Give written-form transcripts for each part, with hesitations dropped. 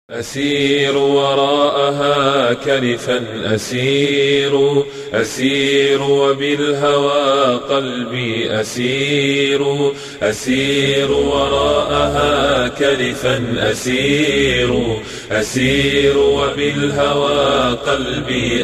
أسير وراءها كلفا أسير وبالهوى قلبي أسير وراءها كلفا أسير وبالهوى قلبي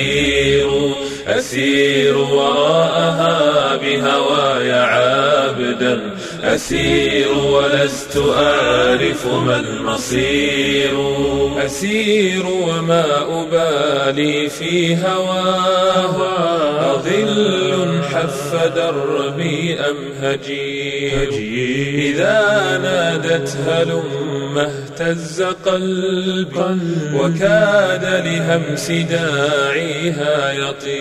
أسير وراءها بهواي عابدا أسير ولست أعرف ما المصير أسير وما أبالي في هواها أظل حف دربي أم هجير إذا نادت هلم اهتز قلبي وكاد لهمس داعيها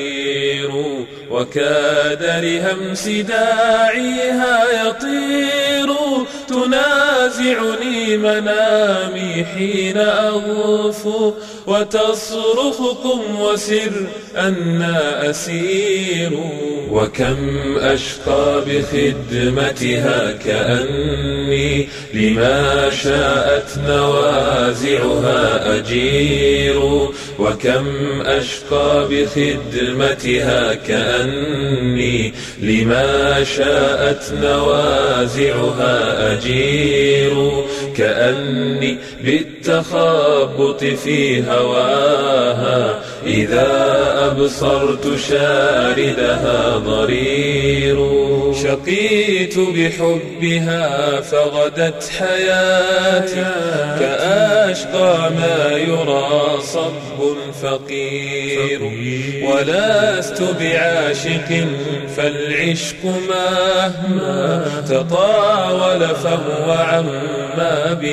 يطير تنازعني منامي حين أغفو وتصرخ قم وسر أنا أسير وكم أشقى بخدمتها كأني لما شاءت نوازعها أجير وكم أشقى بخدمتها كأني لما شاءت نوازعها أجير كأني بالتخبط في هواها إذا أبصرت شاردها ضرير شقيت بحبها فغدت حياتي كأشقى ما يرى صب فقير ولست بعاشق فالعشق مهما تطاول فهو عما بي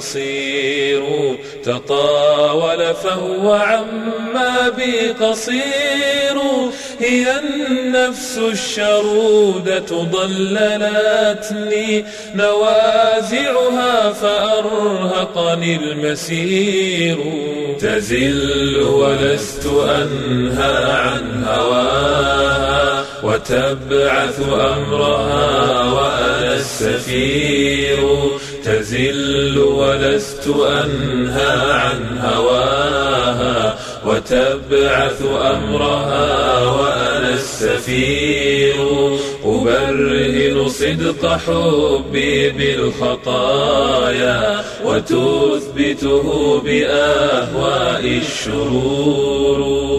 قصير هي النفس الشرودة ضللتني نوازعها فأرهقني المسير تزل ولست أنهى عن هواها وتبعث أمرها وأنا السفير تزل ولست أنهى عن هواها وتبعث أمرها وأنا السفير أبرهن صدق حبي بالخطايا وتثبته بأهواء الشرور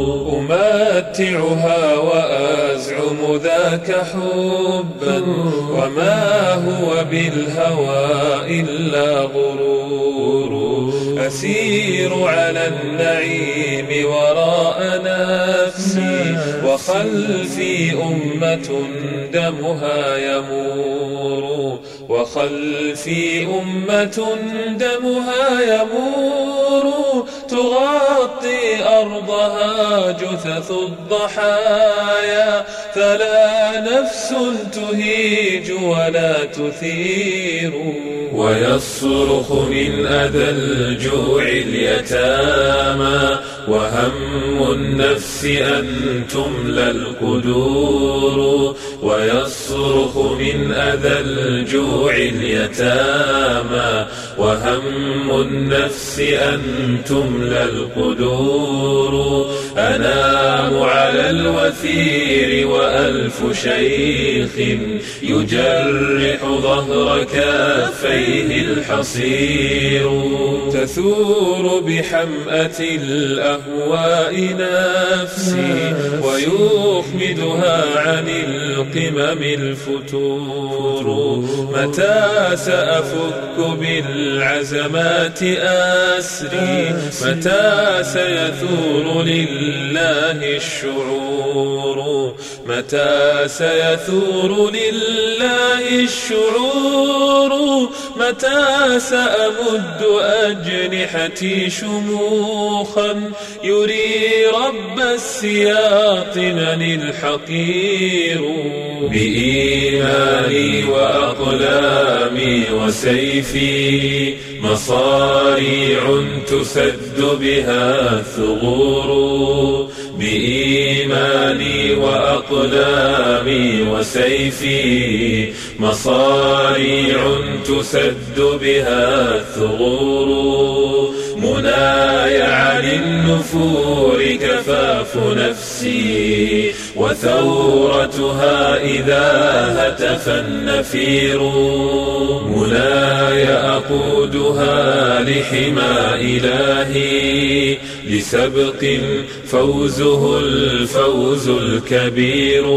أمتعها وأزعم ذاك حبا وما هو بالهوى إلا غرور أسير على النعيم وراء نفسي وخلفي أمة دمها يمور تغطي أرضها جثث الضحايا فلا نفس تهيج ولا تثير ويصرخ من أذى الجوع اليتامى وهم النفس أن تملى القدور ويصرخ من أذى الجوع اليتامى وهم النفس أن تملى القدور أنام على الوثير وألف شيخ يجرح ظهر كفيه الحصير تثور بحمأة الأهواء نفسي ويخمدها عن القمم الفتور متى سأفك بالعزمات أسري متى سيثور لله الشعور متى سأمد أجنحتي شموخا يري رب السياط من الحقير بإيماني وأقلامي وسيفي مصاريع تسد بها الثغور بإيماني وأقلامي وسيفي مصاريع تسد بها الثغور مناي عن النفور كفاف نفسي وثورتها إذا هتف النفير. مناي أقودها لحمى إلهي لسبق فوزه الفوز الكبير.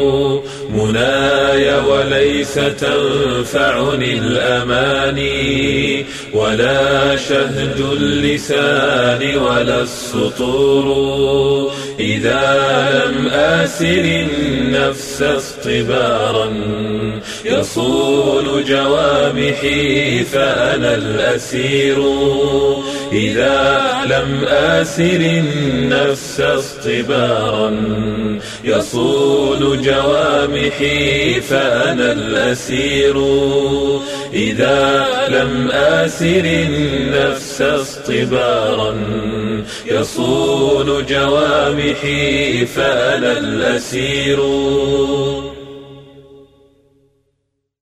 مناي وليس تنفعني الأماني ولا شهد اللسان ولا السطور إذا لم آسر النفس اصطبارا يصون جوامحي فأنا الأسير. إذا لم آسر النفس اصطبارا يصون جوامحي فأنا الأسير. إذا لم آسر النفس اصطبارا يصون جوامحي فأنا الأسير.